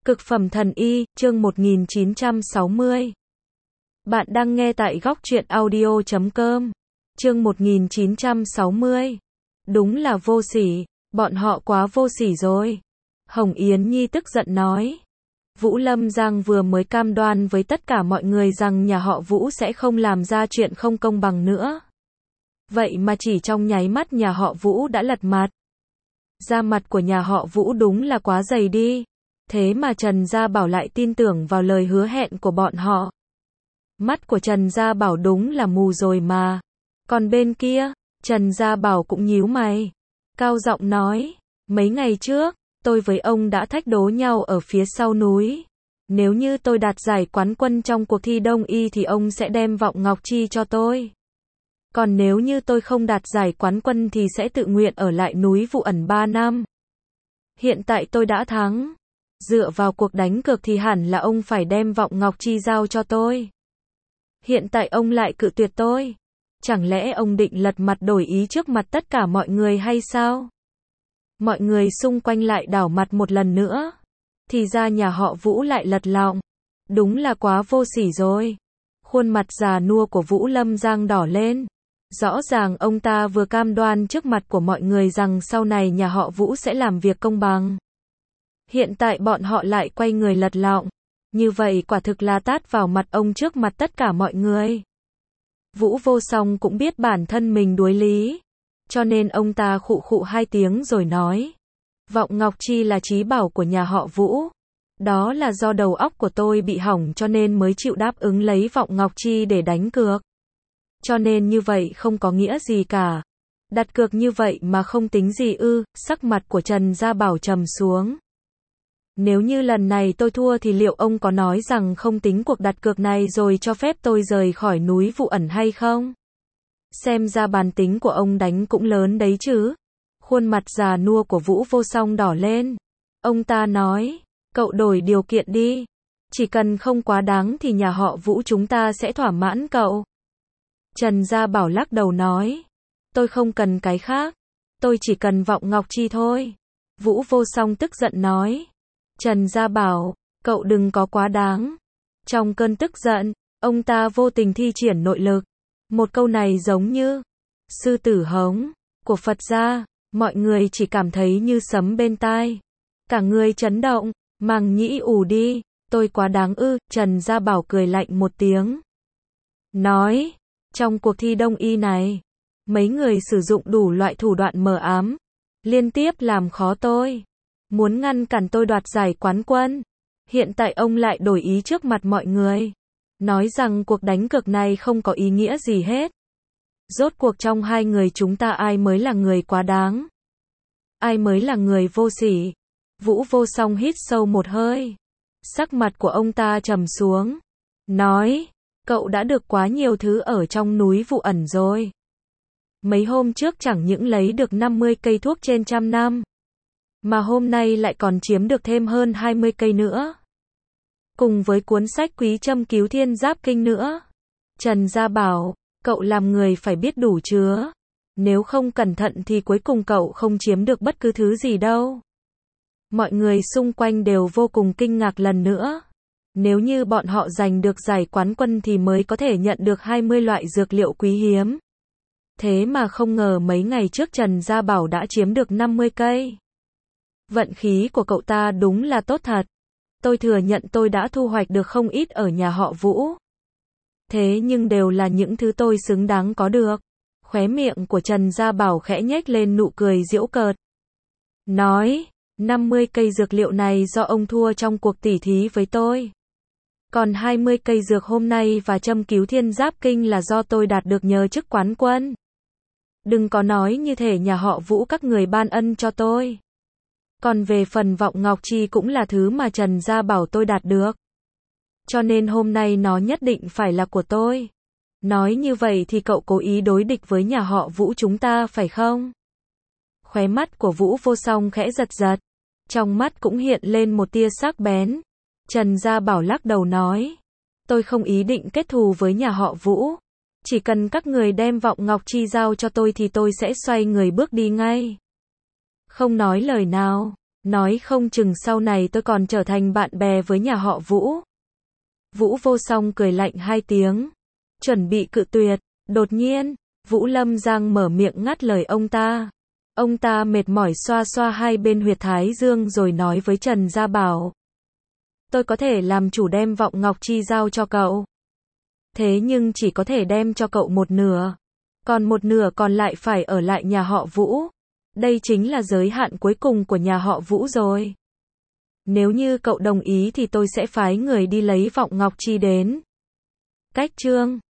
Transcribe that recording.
Cực phẩm thần y, chương 1960. Bạn đang nghe tại góc truyện audio.com. Chương 1960. Đúng là vô sỉ, bọn họ quá vô sỉ rồi. Hồng Yến Nhi tức giận nói. Vũ Lâm Giang vừa mới cam đoan với tất cả mọi người rằng nhà họ Vũ sẽ không làm ra chuyện không công bằng nữa. Vậy mà chỉ trong nháy mắt nhà họ Vũ đã lật mặt. Da mặt của nhà họ Vũ đúng là quá dày đi. Thế mà Trần Gia Bảo lại tin tưởng vào lời hứa hẹn của bọn họ. Mắt của Trần Gia Bảo đúng là mù rồi mà. Còn bên kia, Trần Gia Bảo cũng nhíu mày. Cao giọng nói, mấy ngày trước, tôi với ông đã thách đố nhau ở phía sau núi. Nếu như tôi đạt giải quán quân trong cuộc thi đông y thì ông sẽ đem Vọng Ngọc Chi cho tôi. Còn nếu như tôi không đạt giải quán quân thì sẽ tự nguyện ở lại núi Vụ Ẩn 3 năm. Hiện tại tôi đã thắng. Dựa vào cuộc đánh cược thì hẳn là ông phải đem Vọng Ngọc Chi giao cho tôi. Hiện tại ông lại cự tuyệt tôi. Chẳng lẽ ông định lật mặt đổi ý trước mặt tất cả mọi người hay sao? Mọi người xung quanh lại đảo mặt một lần nữa. Thì ra nhà họ Vũ lại lật lọng. Đúng là quá vô sỉ rồi. Khuôn mặt già nua của Vũ Lâm Giang đỏ lên. Rõ ràng ông ta vừa cam đoan trước mặt của mọi người rằng sau này nhà họ Vũ sẽ làm việc công bằng. Hiện tại bọn họ lại quay người lật lọng. Như vậy quả thực là tát vào mặt ông trước mặt tất cả mọi người. Vũ Vô Song cũng biết bản thân mình đuối lý. Cho nên ông ta khụ khụ 2 tiếng rồi nói. Vọng Ngọc Chi là trí bảo của nhà họ Vũ. Đó là do đầu óc của tôi bị hỏng cho nên mới chịu đáp ứng lấy Vọng Ngọc Chi để đánh cược. Cho nên như vậy không có nghĩa gì cả. Đặt cược như vậy mà không tính gì ư? Sắc mặt của Trần Gia Bảo trầm xuống. Nếu như lần này tôi thua thì liệu ông có nói rằng không tính cuộc đặt cược này rồi cho phép tôi rời khỏi núi Vụ Ẩn hay không? Xem ra bản tính của ông đánh cũng lớn đấy chứ. Khuôn mặt già nua của Vũ Vô Song đỏ lên. Ông ta nói, cậu đổi điều kiện đi. Chỉ cần không quá đáng thì nhà họ Vũ chúng ta sẽ thỏa mãn cậu. Trần Gia Bảo lắc đầu nói, tôi không cần cái khác. Tôi chỉ cần Vọng Ngọc Chi thôi. Vũ Vô Song tức giận nói. Trần Gia Bảo, cậu đừng có quá đáng. Trong cơn tức giận, ông ta vô tình thi triển nội lực. Một câu này giống như sư tử hống của Phật gia, mọi người chỉ cảm thấy như sấm bên tai. Cả người chấn động, màng nhĩ ù đi, tôi quá đáng ư? Trần Gia Bảo cười lạnh một tiếng. Nói, trong cuộc thi đông y này, mấy người sử dụng đủ loại thủ đoạn mờ ám, liên tiếp làm khó tôi. Muốn ngăn cản tôi đoạt giải quán quân. Hiện tại ông lại đổi ý trước mặt mọi người. Nói rằng cuộc đánh cược này không có ý nghĩa gì hết. Rốt cuộc trong hai người chúng ta ai mới là người quá đáng? Ai mới là người vô sỉ? Vũ Vô Song hít sâu một hơi. Sắc mặt của ông ta trầm xuống. Nói, cậu đã được quá nhiều thứ ở trong núi Vụ Ẩn rồi. Mấy hôm trước chẳng những lấy được 50 cây thuốc trên 100 năm. Mà hôm nay lại còn chiếm được thêm hơn 20 cây nữa. Cùng với cuốn sách Quý Châm Cứu Thiên Giáp Kinh nữa. Trần Gia Bảo, cậu làm người phải biết đủ chứa. Nếu không cẩn thận thì cuối cùng cậu không chiếm được bất cứ thứ gì đâu. Mọi người xung quanh đều vô cùng kinh ngạc lần nữa. Nếu như bọn họ giành được giải quán quân thì mới có thể nhận được 20 loại dược liệu quý hiếm. Thế mà không ngờ mấy ngày trước Trần Gia Bảo đã chiếm được 50 cây. Vận khí của cậu ta đúng là tốt thật. Tôi thừa nhận tôi đã thu hoạch được không ít ở nhà họ Vũ. Thế nhưng đều là những thứ tôi xứng đáng có được. Khóe miệng của Trần Gia Bảo khẽ nhếch lên nụ cười giễu cợt. Nói, 50 cây dược liệu này do ông thua trong cuộc tỉ thí với tôi. Còn 20 cây dược hôm nay và châm cứu thiên giáp kinh là do tôi đạt được nhờ chức quán quân. Đừng có nói như thể nhà họ Vũ các người ban ân cho tôi. Còn về phần Vọng Ngọc Chi cũng là thứ mà Trần Gia Bảo tôi đạt được. Cho nên hôm nay nó nhất định phải là của tôi. Nói như vậy thì cậu cố ý đối địch với nhà họ Vũ chúng ta phải không? Khóe mắt của Vũ Vô Song khẽ giật giật. Trong mắt cũng hiện lên một tia sắc bén. Trần Gia Bảo lắc đầu nói. Tôi không ý định kết thù với nhà họ Vũ. Chỉ cần các người đem Vọng Ngọc Chi giao cho tôi thì tôi sẽ xoay người bước đi ngay. Không nói lời nào. Nói không chừng sau này tôi còn trở thành bạn bè với nhà họ Vũ. Vũ Vô Song cười lạnh hai tiếng, chuẩn bị cự tuyệt. Đột nhiên, Vũ Lâm Giang mở miệng ngắt lời ông ta. Ông ta mệt mỏi xoa xoa hai bên huyệt thái dương rồi nói với Trần Gia Bảo. Tôi có thể làm chủ đem Vọng Ngọc Chi giao cho cậu. Thế nhưng chỉ có thể đem cho cậu một nửa. Còn một nửa còn lại phải ở lại nhà họ Vũ. Đây chính là giới hạn cuối cùng của nhà họ Vũ rồi. Nếu như cậu đồng ý thì tôi sẽ phái người đi lấy Vọng Ngọc Chi đến. Cách chương